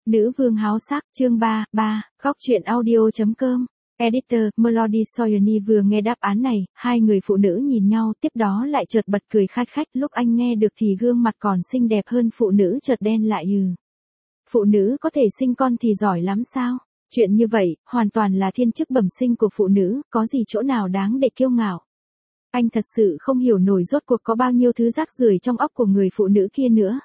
Nữ vương háo sắc, chương 3, góc truyện audio.com. Editor, Melody Soyoni vừa nghe đáp án này, hai người phụ nữ nhìn nhau, tiếp đó lại chợt bật cười khanh khách, lúc anh nghe được thì gương mặt còn xinh đẹp hơn phụ nữ chợt đen lại. Phụ nữ có thể sinh con thì giỏi lắm sao? Chuyện như vậy, hoàn toàn là thiên chức bẩm sinh của phụ nữ, có gì chỗ nào đáng để kiêu ngạo. Anh thật sự không hiểu nổi rốt cuộc có bao nhiêu thứ rác rưởi trong óc của người phụ nữ kia nữa.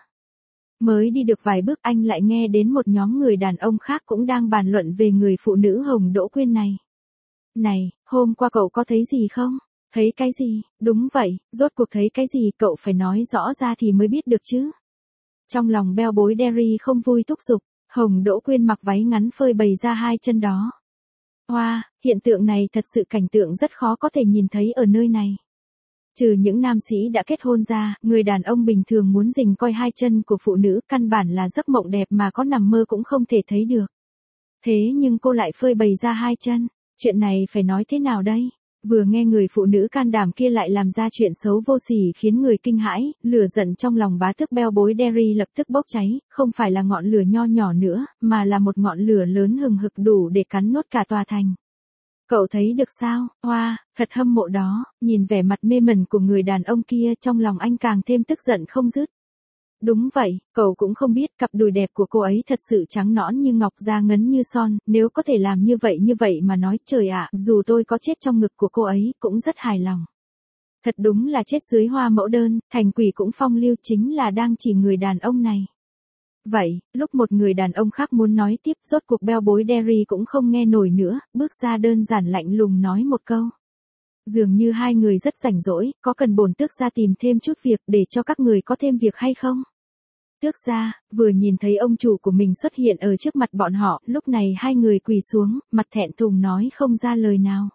Mới đi được vài bước anh lại nghe đến một nhóm người đàn ông khác cũng đang bàn luận về người phụ nữ Hồng Đỗ Quyên này. Này, hôm qua cậu có thấy gì không? Thấy cái gì? Đúng vậy, rốt cuộc thấy cái gì cậu phải nói rõ ra thì mới biết được chứ. Trong lòng beo bối Derry không vui thúc giục, Hồng Đỗ Quyên mặc váy ngắn phơi bày ra hai chân đó. Wow, hiện tượng này thật sự cảnh tượng rất khó có thể nhìn thấy ở nơi này. Trừ những nam sĩ đã kết hôn ra, người đàn ông bình thường muốn rình coi hai chân của phụ nữ căn bản là giấc mộng đẹp mà có nằm mơ cũng không thể thấy được. Thế nhưng cô lại phơi bày ra hai chân, chuyện này phải nói thế nào đây? Vừa nghe người phụ nữ can đảm kia lại làm ra chuyện xấu vô sỉ khiến người kinh hãi, lửa giận trong lòng bá tước beo bối Derry lập tức bốc cháy, không phải là ngọn lửa nho nhỏ nữa, mà là một ngọn lửa lớn hừng hực đủ để cắn nuốt cả tòa thành. Cậu thấy được sao? Wow, thật hâm mộ đó, nhìn vẻ mặt mê mẩn của người đàn ông kia trong lòng anh càng thêm tức giận không dứt. Đúng vậy, cậu cũng không biết cặp đùi đẹp của cô ấy thật sự trắng nõn như ngọc da ngấn như son, nếu có thể làm như vậy mà nói trời ạ, dù tôi có chết trong ngực của cô ấy cũng rất hài lòng. Thật đúng là chết dưới hoa mẫu đơn, thành quỷ cũng phong lưu chính là đang chỉ người đàn ông này. Vậy, lúc một người đàn ông khác muốn nói tiếp rốt cuộc beo bối Derry cũng không nghe nổi nữa, bước ra đơn giản lạnh lùng nói một câu. Dường như hai người rất rảnh rỗi, có cần bổn tước gia tìm thêm chút việc để cho các người có thêm việc hay không? Tước gia, vừa nhìn thấy ông chủ của mình xuất hiện ở trước mặt bọn họ, lúc này hai người quỳ xuống, mặt thẹn thùng nói không ra lời nào.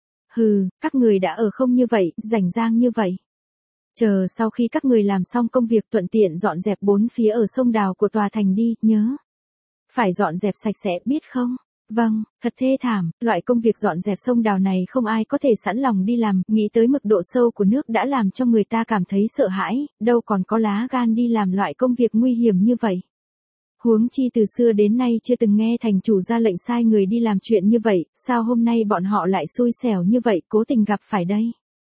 Hừ, các người đã ở không như vậy, rảnh rang như vậy. Chờ sau khi các người làm xong công việc thuận tiện dọn dẹp bốn phía ở sông đào của tòa thành đi, nhớ. Phải dọn dẹp sạch sẽ, biết không? Vâng, thật thê thảm, loại công việc dọn dẹp sông đào này không ai có thể sẵn lòng đi làm, nghĩ tới mức độ sâu của nước đã làm cho người ta cảm thấy sợ hãi, đâu còn có lá gan đi làm loại công việc nguy hiểm như vậy. Huống chi từ xưa đến nay chưa từng nghe thành chủ ra lệnh sai người đi làm chuyện như vậy, sao hôm nay bọn họ lại xui xẻo như vậy, cố tình gặp phải đây.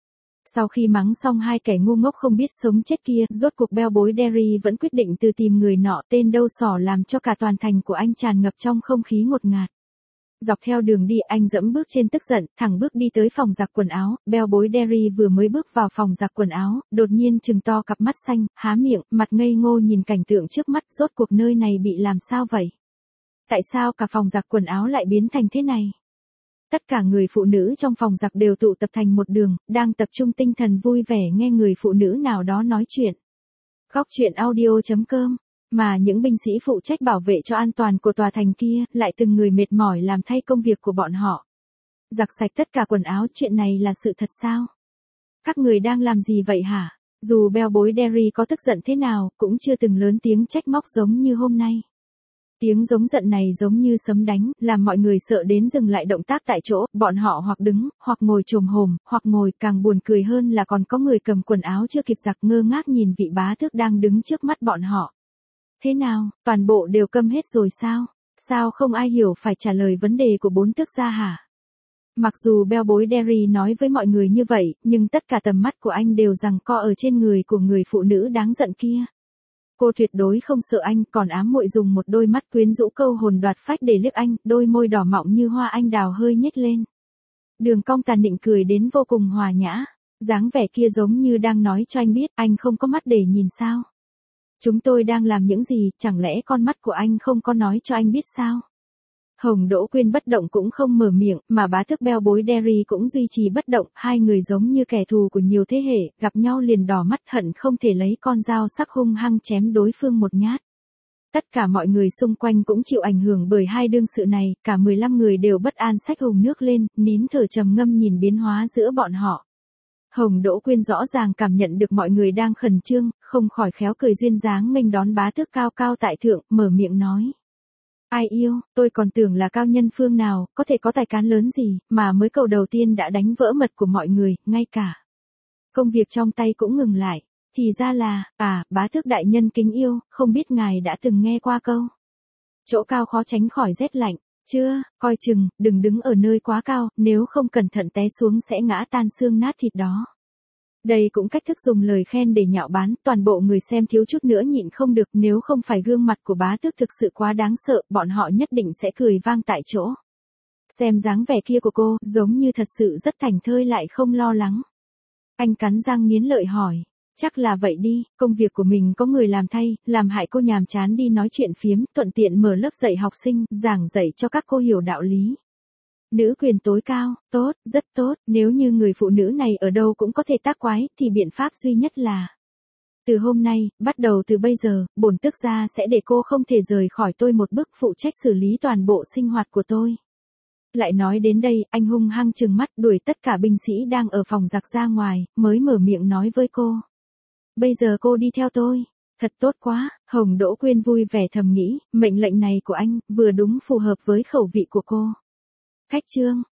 Sau khi mắng xong hai kẻ ngu ngốc không biết sống chết kia, rốt cuộc beo bối Derry vẫn quyết định từ tìm người nọ tên đâu sỏ làm cho cả toàn thành của anh tràn ngập trong không khí ngột ngạt. Dọc theo đường đi anh dẫm bước trên tức giận, thẳng bước đi tới phòng giặt quần áo, beo bối Derry vừa mới bước vào phòng giặt quần áo, đột nhiên trừng to cặp mắt xanh, há miệng, mặt ngây ngô nhìn cảnh tượng trước mắt, rốt cuộc nơi này bị làm sao vậy? Tại sao cả phòng giặt quần áo lại biến thành thế này? Tất cả người phụ nữ trong phòng giặt đều tụ tập thành một đường, đang tập trung tinh thần vui vẻ nghe người phụ nữ nào đó nói chuyện. Góc truyện audio.com. Mà những binh sĩ phụ trách bảo vệ cho an toàn của tòa thành kia, lại từng người mệt mỏi làm thay công việc của bọn họ. Giặt sạch tất cả quần áo, chuyện này là sự thật sao? Các người đang làm gì vậy hả? Dù beo bối Derry có tức giận thế nào, cũng chưa từng lớn tiếng trách móc giống như hôm nay. Tiếng giống giận này giống như sấm đánh, làm mọi người sợ đến dừng lại động tác tại chỗ, bọn họ hoặc đứng, hoặc ngồi chồm hổm, hoặc ngồi, càng buồn cười hơn là còn có người cầm quần áo chưa kịp giặt ngơ ngác nhìn vị bá tước đang đứng trước mắt bọn họ. Thế nào, toàn bộ đều câm hết rồi sao? Sao không ai hiểu phải trả lời vấn đề của bốn tước gia hả? Mặc dù beo bối Derry nói với mọi người như vậy, nhưng tất cả tầm mắt của anh đều giằng co ở trên người của người phụ nữ đáng giận kia. Cô tuyệt đối không sợ anh, còn ám muội dùng một đôi mắt quyến rũ câu hồn đoạt phách để liếc anh, đôi môi đỏ mọng như hoa anh đào hơi nhếch lên. Đường cong tàn nịnh cười đến vô cùng hòa nhã, dáng vẻ kia giống như đang nói cho anh biết, anh không có mắt để nhìn sao? Chúng tôi đang làm những gì, chẳng lẽ con mắt của anh không có nói cho anh biết sao? Hồng Đỗ Quyên bất động cũng không mở miệng, mà bá tước beo bối Derry cũng duy trì bất động, hai người giống như kẻ thù của nhiều thế hệ, gặp nhau liền đỏ mắt hận không thể lấy con dao sắc hung hăng chém đối phương một nhát. Tất cả mọi người xung quanh cũng chịu ảnh hưởng bởi hai đương sự này, cả 15 người đều bất an xách hùng nước lên, nín thở trầm ngâm nhìn biến hóa giữa bọn họ. Hồng Đỗ Quyên rõ ràng cảm nhận được mọi người đang khẩn trương, không khỏi khéo cười duyên dáng nghênh đón bá tước cao cao tại thượng, mở miệng nói. Ai yêu, tôi còn tưởng là cao nhân phương nào, có thể có tài cán lớn gì, mà mới câu đầu tiên đã đánh vỡ mật của mọi người, ngay cả công việc trong tay cũng ngừng lại. Thì ra là, bá tước đại nhân kính yêu, không biết ngài đã từng nghe qua câu Chỗ cao khó tránh khỏi rét lạnh. Chưa, coi chừng, đừng đứng ở nơi quá cao, nếu không cẩn thận té xuống sẽ ngã tan xương nát thịt đó. Đây cũng cách thức dùng lời khen để nhạo báng, toàn bộ người xem thiếu chút nữa nhịn không được, nếu không phải gương mặt của bá tước thực sự quá đáng sợ, bọn họ nhất định sẽ cười vang tại chỗ. Xem dáng vẻ kia của cô, giống như thật sự rất thảnh thơi lại không lo lắng. Anh cắn răng nghiến lợi hỏi. Chắc là vậy đi, công việc của mình có người làm thay, làm hại cô nhàm chán đi nói chuyện phiếm, thuận tiện mở lớp dạy học sinh, giảng dạy cho các cô hiểu đạo lý. Nữ quyền tối cao, tốt, rất tốt, nếu như người phụ nữ này ở đâu cũng có thể tác quái, thì biện pháp duy nhất là từ hôm nay, bắt đầu từ bây giờ, bổn tước gia sẽ để cô không thể rời khỏi tôi một bước, phụ trách xử lý toàn bộ sinh hoạt của tôi. Lại nói đến đây, anh hung hăng trừng mắt đuổi tất cả binh sĩ đang ở phòng giặc ra ngoài, mới mở miệng nói với cô. Bây giờ cô đi theo tôi. Thật tốt quá, Hồng Đỗ Quyên vui vẻ thầm nghĩ, mệnh lệnh này của anh, vừa đúng phù hợp với khẩu vị của cô. Khách trương,